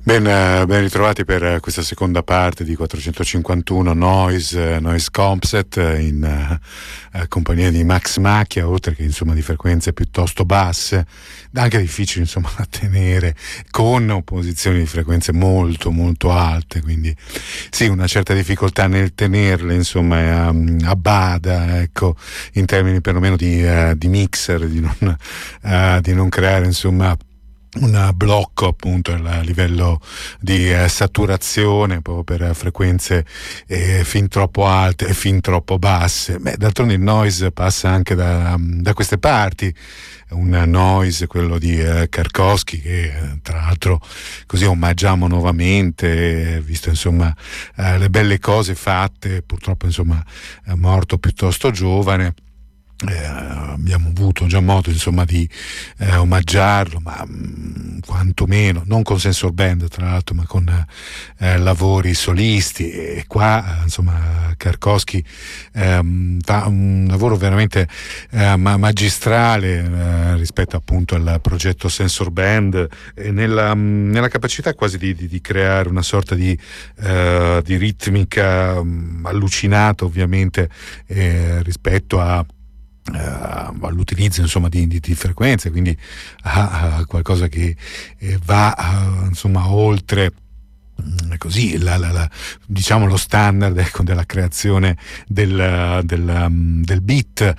Ben ritrovati per questa seconda parte di 451 Noise Comset in compagnia di Max Macchia, oltre che insomma di frequenze piuttosto basse, anche difficili insomma da tenere, con opposizioni di frequenze molto molto alte, quindi sì, una certa difficoltà nel tenerle insomma a bada, ecco, in termini perlomeno di mixer, di non creare insomma un blocco appunto a livello di saturazione proprio per frequenze fin troppo alte e fin troppo basse. D'altronde il noise passa anche da queste parti, un noise, quello di Karkowski, che tra l'altro così omaggiamo nuovamente, visto insomma le belle cose fatte, purtroppo insomma è morto piuttosto giovane. Abbiamo avuto già modo insomma di omaggiarlo, ma quantomeno non con Sensor Band tra l'altro, ma con lavori solisti, e qua insomma Karkowski fa un lavoro veramente magistrale rispetto appunto al progetto Sensor Band, nella capacità quasi di creare una sorta di ritmica allucinata ovviamente rispetto all'utilizzo insomma di frequenze, quindi a qualcosa che va insomma oltre così diciamo lo standard, ecco, della creazione del beat,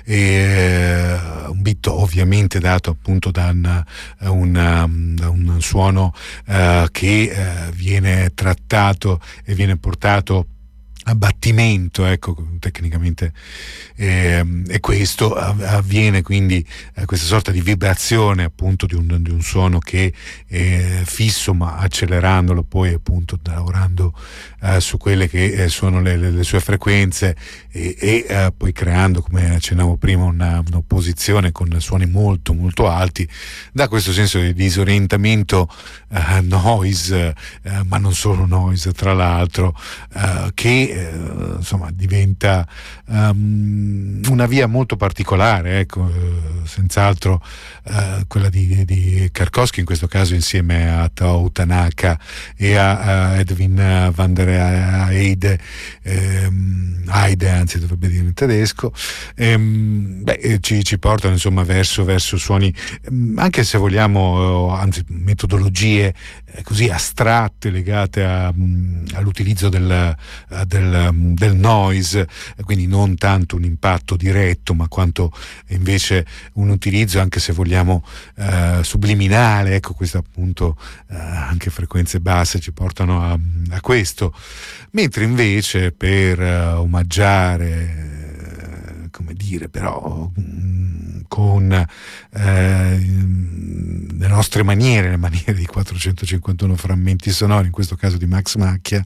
un beat ovviamente dato appunto da un suono che viene trattato e viene portato a battimento, ecco, tecnicamente, e questo avviene quindi questa sorta di vibrazione appunto di un suono che è fisso, ma accelerandolo poi appunto lavorando su quelle che sono le sue frequenze e poi creando, come accennavo prima, un'opposizione con suoni molto molto alti, da questo senso di disorientamento noise, ma non solo noise tra l'altro, che insomma diventa una via molto particolare, ecco, senz'altro quella di Karkowski, in questo caso insieme a Tao Tanaka e a Edwin van der Heide, anzi dovrebbe dire in tedesco, ci portano insomma verso suoni, anche se vogliamo, anzi metodologie così astratte legate all'utilizzo del noise, quindi non tanto un impatto diretto, ma quanto invece un utilizzo, anche se vogliamo subliminale, ecco, questo appunto anche frequenze basse ci portano a questo, mentre invece per omaggiare, come dire, però con le nostre maniere, le maniere di 451 frammenti sonori, in questo caso di Max Macchia,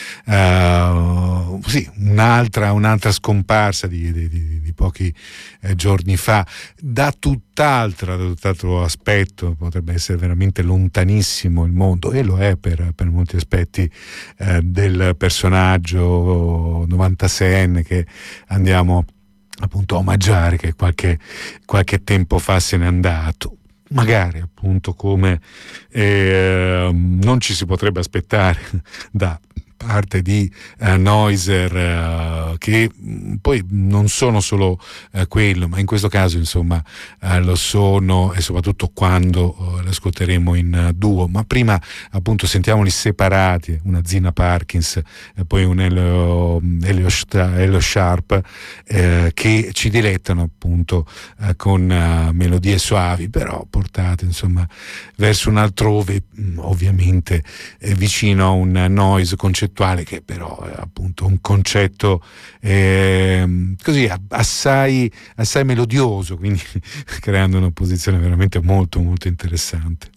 sì, un'altra scomparsa di pochi giorni fa, da tutt'altro aspetto. Potrebbe essere veramente lontanissimo il mondo, e lo è per molti aspetti, del personaggio 96enne che andiamo appunto a omaggiare, che qualche tempo fa se n'è andato, magari appunto come non ci si potrebbe aspettare da parte di noiser, che poi non sono solo quello, ma in questo caso insomma lo sono, e soprattutto quando le ascolteremo in duo. Ma prima appunto sentiamoli separati, una Zina Parkins e poi un Elio Sharp, che ci dilettano appunto con melodie suavi, però portate insomma verso un altrove, ovviamente vicino a un noise concettuale, che però è appunto un concetto così assai melodioso, quindi creando una posizione veramente molto molto interessante.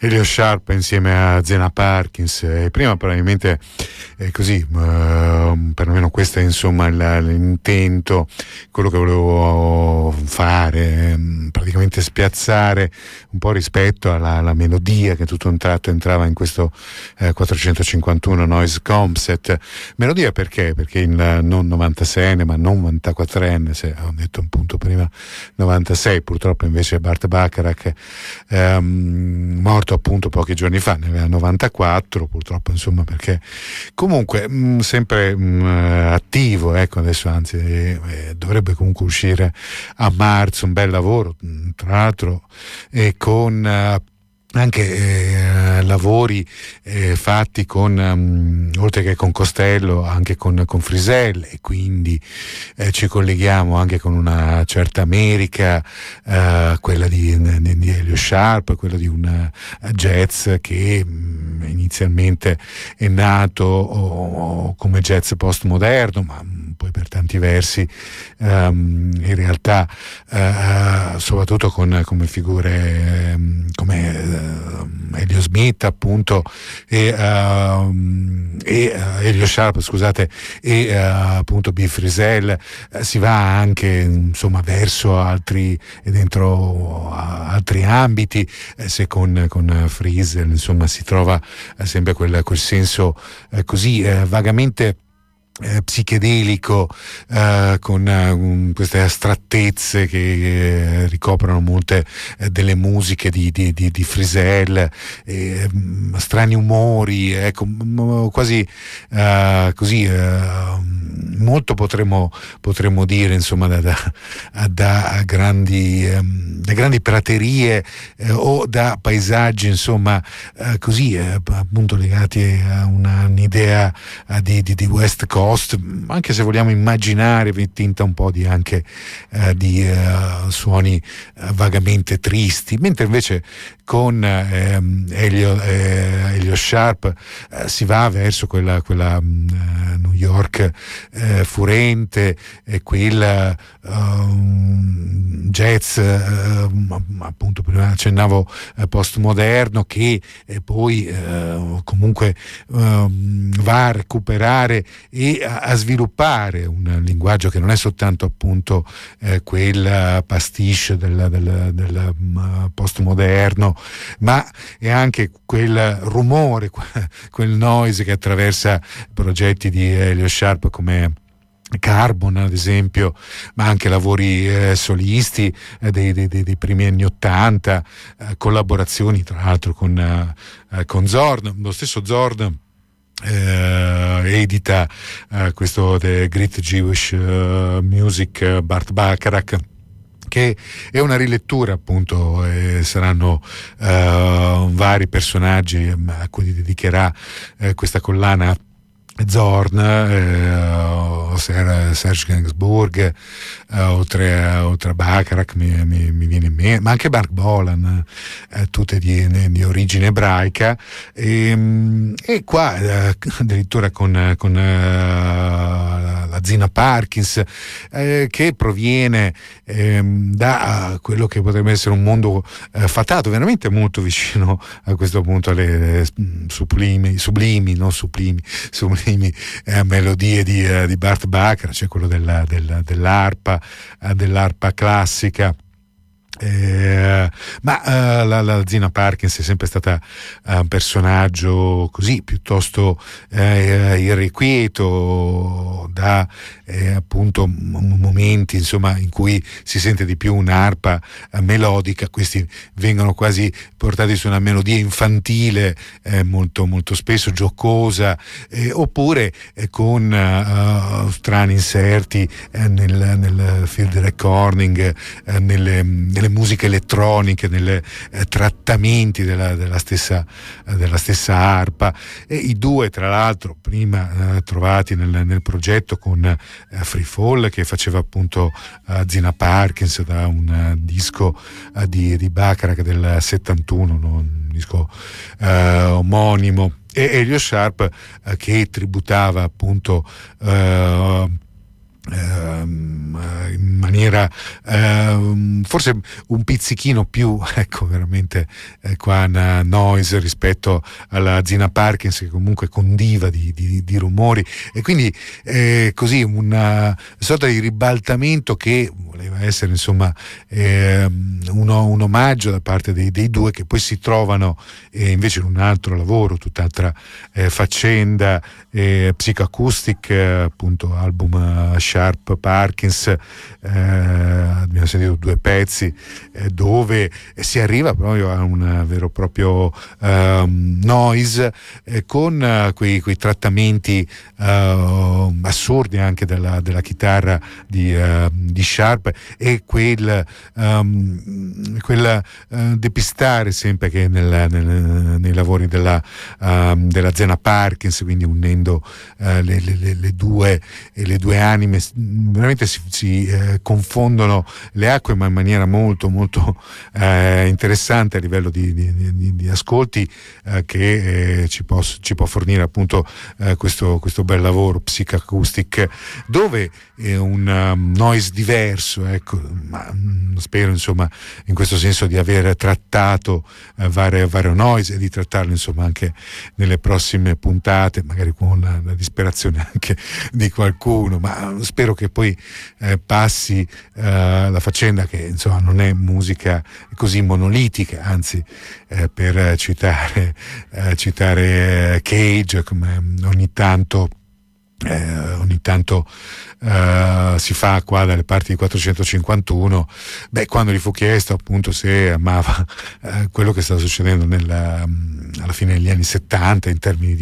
Elio Sharp insieme a Zena Parkins, prima probabilmente così, perlomeno questo è insomma l'intento, quello che volevo fare, praticamente spiazzare un po' rispetto alla melodia che tutto un tratto entrava in questo 451 Noise Comset. Melodia perché? Perché il non 96enne ma non 94enne, se ho detto appunto prima 96, purtroppo invece Burt Bacharach, morto appunto pochi giorni fa, ne aveva 94 purtroppo, insomma, perché comunque sempre attivo, ecco, adesso anzi dovrebbe comunque uscire a marzo un bel lavoro, tra l'altro, con anche lavori fatti con oltre che con Costello anche con Frisell, e quindi ci colleghiamo anche con una certa America, quella di Elio Sharp, quella di un jazz che inizialmente è nato come jazz postmoderno, ma poi per tanti versi in realtà soprattutto come figure come Elio Smith appunto e Elio Sharp, scusate, e appunto B. Frisell, si va anche insomma verso altri e dentro altri ambiti, se con Frisell insomma si trova sempre quel senso così vagamente psichedelico, con queste astrattezze che ricoprono molte delle musiche di Frisell, strani umori, ecco, quasi così, molto potremmo dire insomma da grandi praterie o da paesaggi insomma così appunto legati a un'idea di West Coast, anche se vogliamo immaginare tinta un po' di anche di suoni vagamente tristi, mentre invece con Elio Sharp si va verso quella New York furente, e quel jazz appunto prima accennavo postmoderno, che poi comunque va a recuperare e a sviluppare un linguaggio che non è soltanto appunto quel pastiche del postmoderno, ma è anche quel rumore, quel noise che attraversa progetti di Elio Sharp come Carbon ad esempio, ma anche lavori solisti dei primi anni '80, collaborazioni tra l'altro con Zorn. Lo stesso Zorn edita questo The Great Jewish Music, Burt Bacharach, che è una rilettura appunto, saranno vari personaggi a cui dedicherà questa collana Zorn, Serge Gainsbourg, oltre a Bacharach mi viene in mente, ma anche Mark Bolan, tutte di origine ebraica, e qua addirittura con la Zena Parkins, che proviene da quello che potrebbe essere un mondo fatato, veramente molto vicino a questo punto alle sublimi melodie di Burt Bacharach, cioè quello dell'arpa classica. Ma la Zena Parkins è sempre stata un personaggio così piuttosto irrequieto, da appunto momenti insomma in cui si sente di più un'arpa melodica. Questi vengono quasi portati su una melodia infantile, molto molto spesso giocosa, oppure con strani inserti nel field recording, nelle musiche elettroniche, nei trattamenti della stessa arpa. E i due tra l'altro prima trovati nel progetto con Free Fall, che faceva appunto Zena Parkins, da un disco di Bacharach del 71, un disco omonimo, e Elio Sharp che tributava appunto in maniera forse un pizzichino più, ecco, veramente qua noise rispetto alla Zina Parkins, che comunque condiva di rumori, e quindi così una sorta di ribaltamento che voleva essere insomma un omaggio da parte dei due, che poi si trovano invece in un altro lavoro, tutt'altra faccenda, Psychoacoustic, appunto album Sharp Parkins. Abbiamo sentito due pezzi dove si arriva proprio a un vero e proprio noise, con quei trattamenti assurdi anche della chitarra di Sharp, e quel depistare sempre che nei lavori della Zena Parkins, quindi unendo le due anime, veramente si confondono le acque, ma in maniera molto molto interessante a livello di ascolti, che ci può fornire appunto questo bel lavoro Psychoacoustic, dove è un noise diverso, ecco, ma spero insomma in questo senso di aver trattato vario noise, e di trattarlo insomma anche nelle prossime puntate, magari con la disperazione anche di qualcuno, ma spero che poi passi la faccenda che insomma non è musica così monolitica, anzi per citare Cage, come ogni tanto si fa qua dalle parti di 451, quando gli fu chiesto appunto se amava quello che stava succedendo alla fine degli anni 70 in termini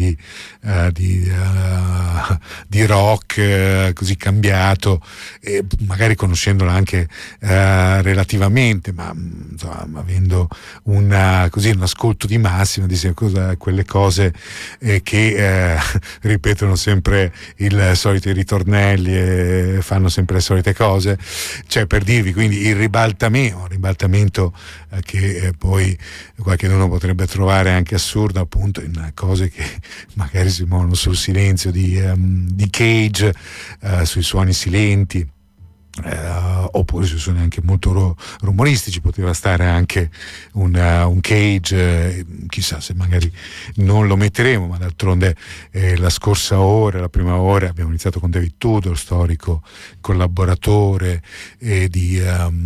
di rock così cambiato, e magari conoscendola anche relativamente, ma insomma, avendo un ascolto di massima, disse quelle cose che ripetono sempre il solito ritornelli e fanno sempre le solite cose, cioè, per dirvi, quindi il ribaltamento che poi qualcuno potrebbe trovare anche assurdo, appunto, in cose che magari si muovono sul silenzio di Cage, sui suoni silenti. Oppure ci sono anche molto rumoristici, poteva stare anche un Cage, chissà se magari non lo metteremo, ma d'altronde la prima ora abbiamo iniziato con David Tudor, storico collaboratore di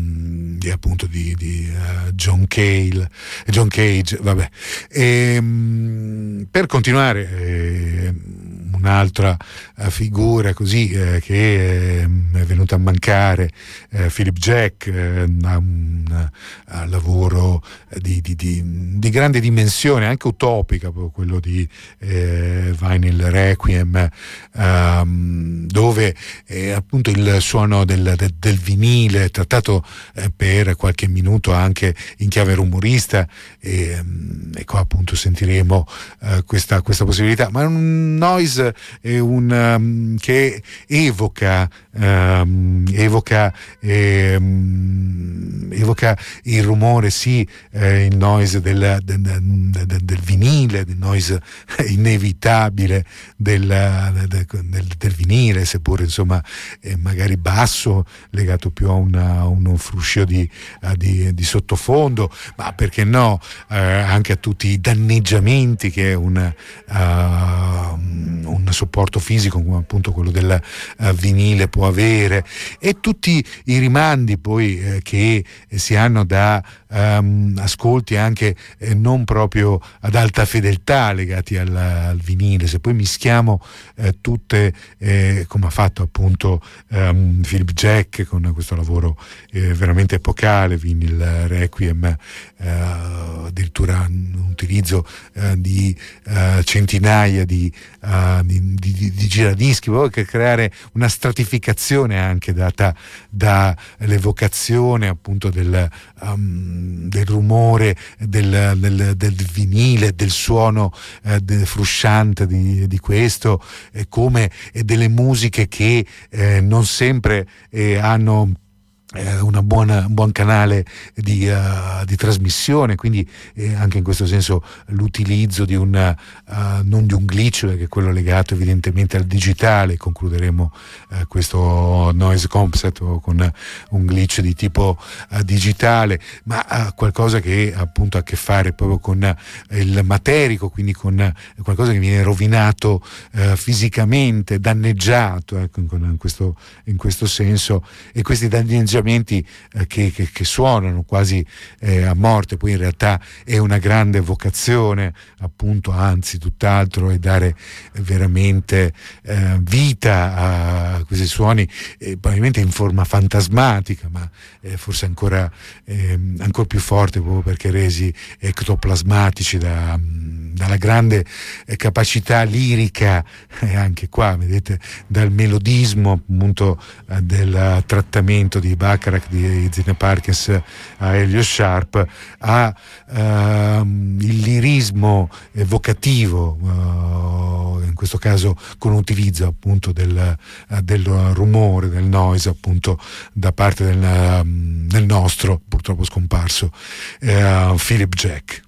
John Cage, vabbè. Per continuare, un'altra figura così che è venuta a mancare, Philip Jack, un lavoro di grande dimensione, anche utopica, quello di Vinyl Requiem, dove appunto il suono del vinile trattato per qualche minuto anche in chiave rumorista, e qua appunto sentiremo questa possibilità, ma è un noise, è che evoca il rumore, sì, il noise del vinile, il noise inevitabile del vinile, seppure insomma magari basso, legato più a uno fruscio di sottofondo, ma perché no, anche a tutti i danneggiamenti che un supporto fisico come appunto quello del vinile può avere, e tutti i rimandi poi che si hanno da ascolti anche non proprio ad alta fedeltà legati al vinile. Se poi mischiamo tutte, come ha fatto appunto Philip Jack con questo lavoro veramente epocale, Vinyl Requiem, addirittura un utilizzo di centinaia di giradischi, proprio per creare una stratificazione anche data dall'evocazione appunto del rumore del vinile, del suono frusciante di questo, come delle musiche che non sempre hanno un buon canale di trasmissione, quindi anche in questo senso l'utilizzo di non di un glitch, che è quello legato evidentemente al digitale. Concluderemo questo noise concept con un glitch di tipo digitale, ma qualcosa che appunto ha a che fare proprio con il materico, quindi con qualcosa che viene rovinato fisicamente, danneggiato, ecco, in questo senso, e questi danneggiamenti che suonano quasi a morte, poi in realtà è una grande vocazione, appunto, anzi tutt'altro, è dare veramente vita a questi suoni, probabilmente in forma fantasmatica, ma forse ancora più forte, proprio perché resi ectoplasmatici dalla grande capacità lirica, anche qua vedete, dal melodismo appunto del trattamento di Bacharach, di Zine Parkes, a Elio Sharp, a il lirismo evocativo, in questo caso con utilizzo appunto del rumore, del noise, appunto da parte del nostro purtroppo scomparso Philip Jack.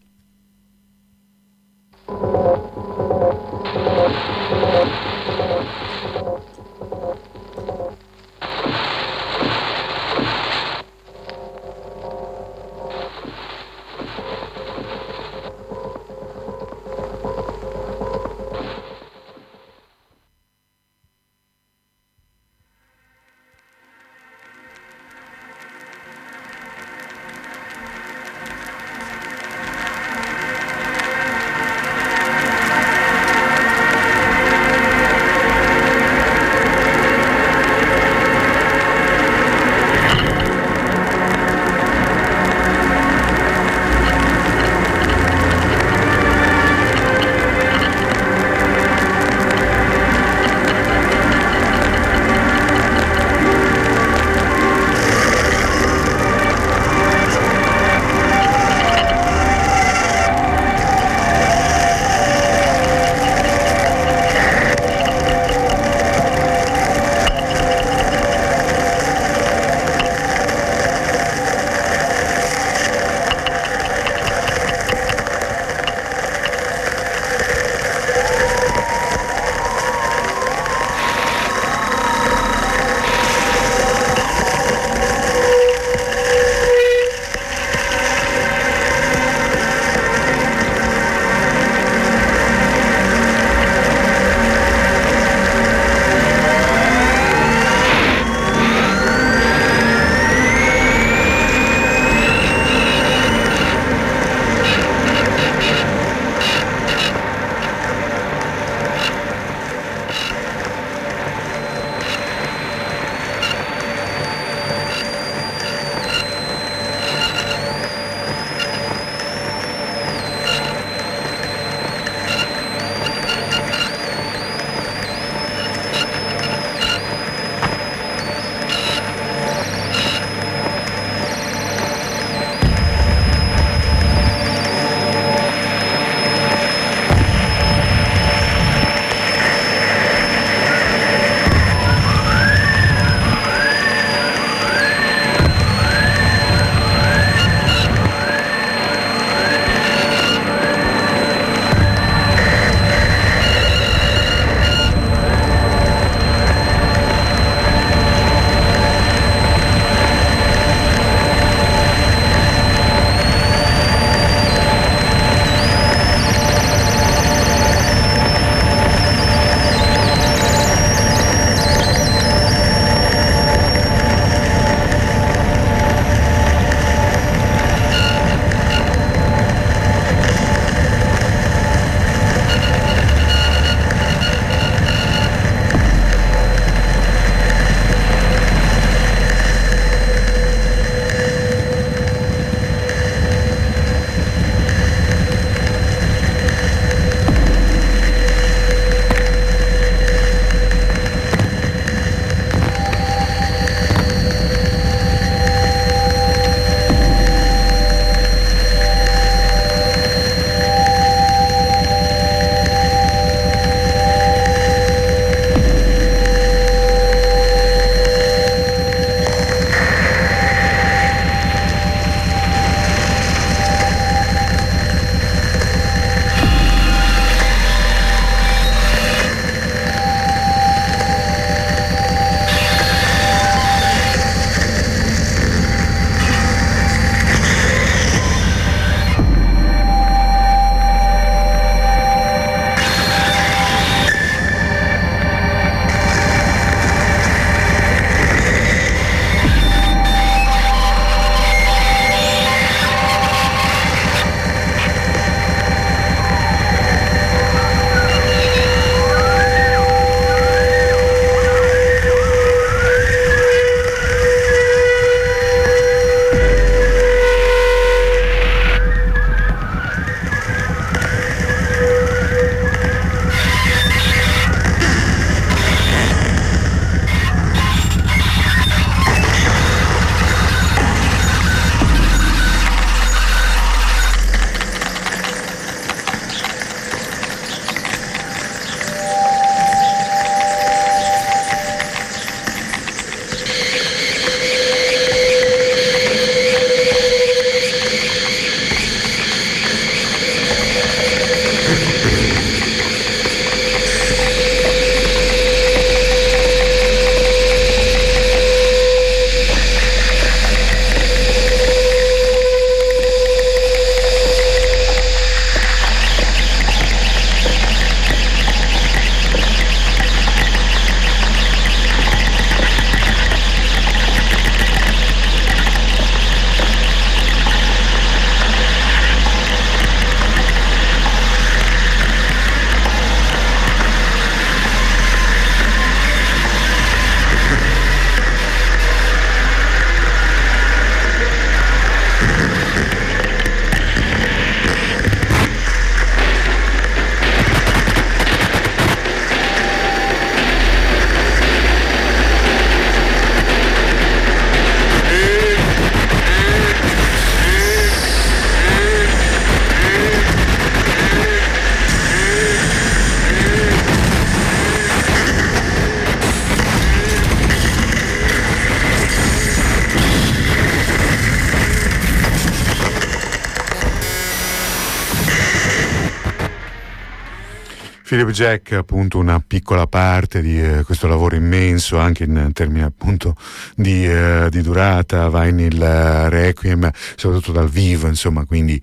Philip Jack, appunto, una piccola parte di questo lavoro immenso, anche in termini appunto di durata, Vinyl Requiem, soprattutto dal vivo, insomma, quindi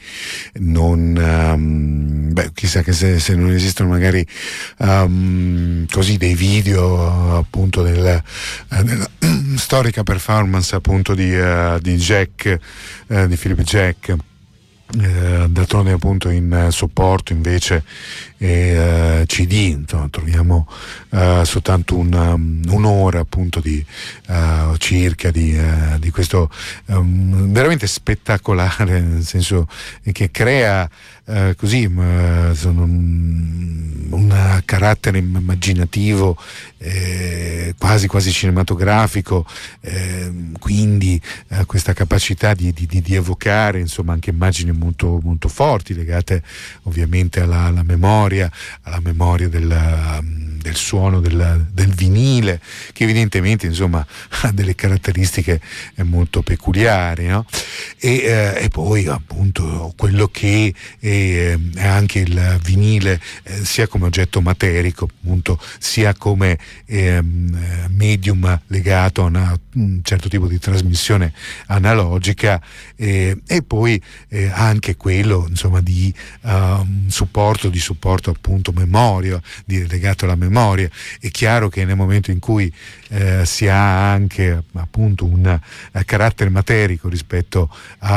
non chissà che se non esistono magari così dei video appunto della storica performance appunto di Jack, di Philip Jack. D'altronde appunto in supporto invece CD, insomma, troviamo soltanto un'ora appunto di circa di questo veramente spettacolare, nel senso che crea così un carattere immaginativo quasi cinematografico, quindi questa capacità di evocare insomma anche immagini molto, molto forti legate ovviamente alla memoria del suono del vinile, che evidentemente insomma ha delle caratteristiche molto peculiari, no? E poi appunto quello che è anche il vinile, sia come oggetto materico appunto, sia come medium legato a un certo tipo di trasmissione analogica, e poi anche quello insomma di supporto appunto memoria, legato alla memoria. È chiaro che nel momento in cui si ha anche appunto un carattere materico rispetto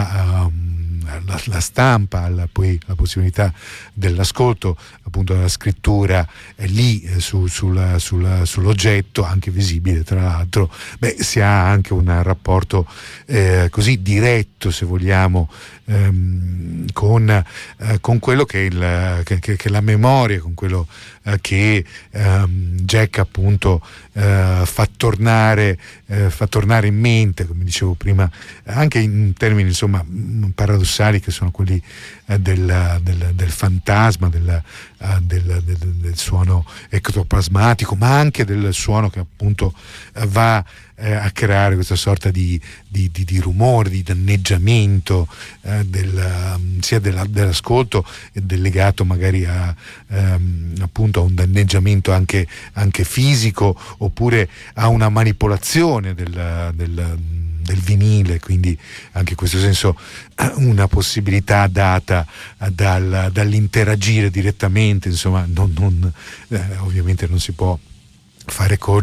alla stampa, poi la possibilità dell'ascolto appunto della scrittura lì sull'oggetto anche visibile, tra l'altro si ha anche un rapporto così diretto, se vogliamo, con quello che è la memoria, con quello che Jack appunto fa tornare in mente, come dicevo prima, anche in termini insomma paradossali, che sono quelli del fantasma, del suono ectoplasmatico, ma anche del suono che appunto va a creare questa sorta di rumore, di danneggiamento sia dell'ascolto e del legato magari appunto a un danneggiamento anche fisico, oppure a una manipolazione del vinile, quindi anche in questo senso una possibilità data dall'interagire direttamente, insomma ovviamente non si può fare con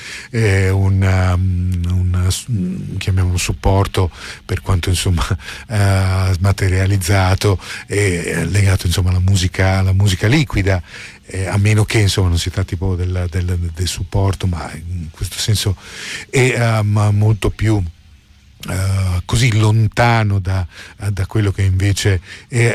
chiamiamolo supporto, per quanto insomma smaterializzato e legato insomma alla musica liquida, a meno che insomma non si tratti proprio del supporto, ma in questo senso è molto più così lontano da quello che invece è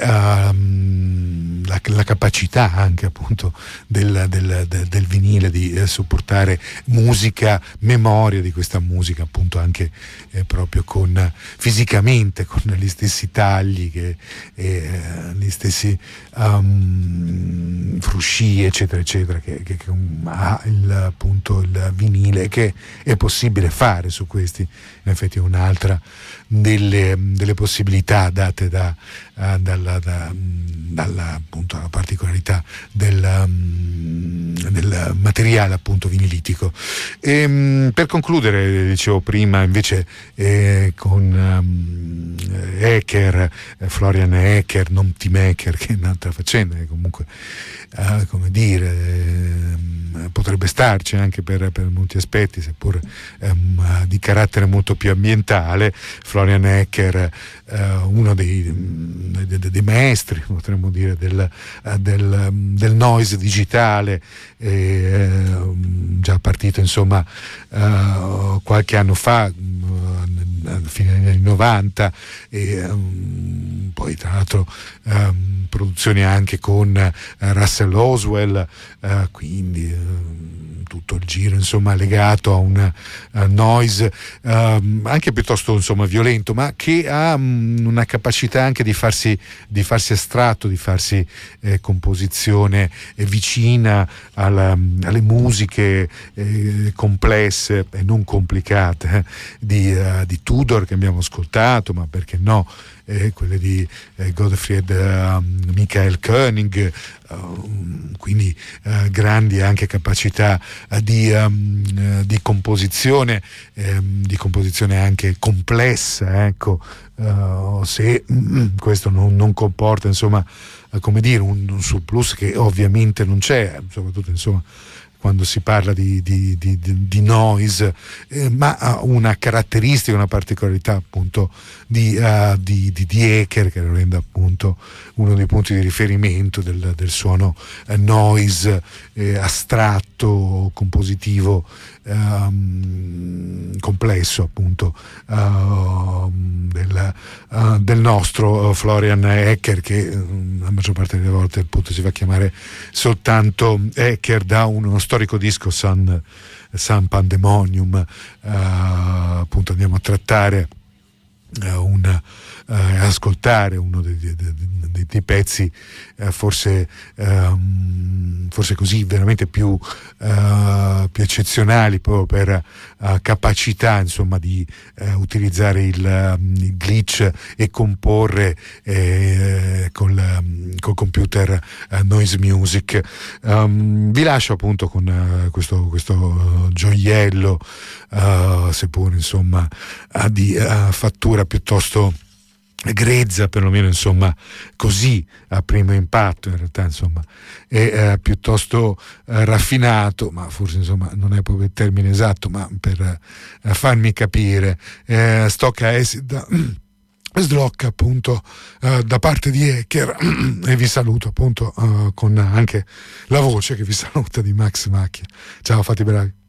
la capacità anche appunto del vinile di supportare musica, memoria di questa musica, appunto anche proprio fisicamente con gli stessi tagli, gli stessi frusci eccetera eccetera, che ha appunto il vinile, che è possibile fare su questi. In effetti è un'altra delle possibilità date dalla appunto la particolarità del materiale appunto vinilitico. Per concludere, dicevo prima invece con Ecker, Florian Ecker, non Tim Ecker, che è un'altra faccenda, che comunque come dire potrebbe starci anche per molti aspetti, seppur di carattere molto più ambientale. Florian Ecker, uno dei maestri, potremmo dire, del noise digitale, già partito insomma qualche anno fa, a fine degli anni 90, e poi tra l'altro produzioni anche con Russell Oswell, quindi tutto il giro insomma legato a un noise anche piuttosto insomma violento, ma che ha una capacità anche di farsi estratto, di farsi composizione vicina alle musiche complesse e non complicate di Tudor, che abbiamo ascoltato, ma perché no quelle di Gottfried Michael Koenig, quindi grandi anche capacità di composizione anche complessa, ecco, se questo non comporta, insomma, come dire, un surplus che ovviamente non c'è, soprattutto, insomma, quando si parla di noise, ma ha una caratteristica, una particolarità appunto di Eker, che lo rende appunto uno dei punti di riferimento del suono noise astratto, compositivo, complesso appunto, del nostro Florian Eker, che la maggior parte delle volte appunto si fa chiamare soltanto Eker, da uno storico disco Sun Pandemonium. Appunto andiamo a trattare ascoltare uno dei pezzi forse così veramente più eccezionali, proprio per capacità, insomma, di utilizzare il glitch e comporre col computer noise music. Vi lascio appunto con questo gioiello, seppur insomma di fattura piuttosto grezza, perlomeno insomma così a primo impatto, in realtà insomma è piuttosto raffinato, ma forse insomma non è proprio il termine esatto, ma per farmi capire, Stock Acid Slocca appunto da parte di Eker, e vi saluto appunto con anche la voce che vi saluta, di Max Macchia. Ciao, fate bravi.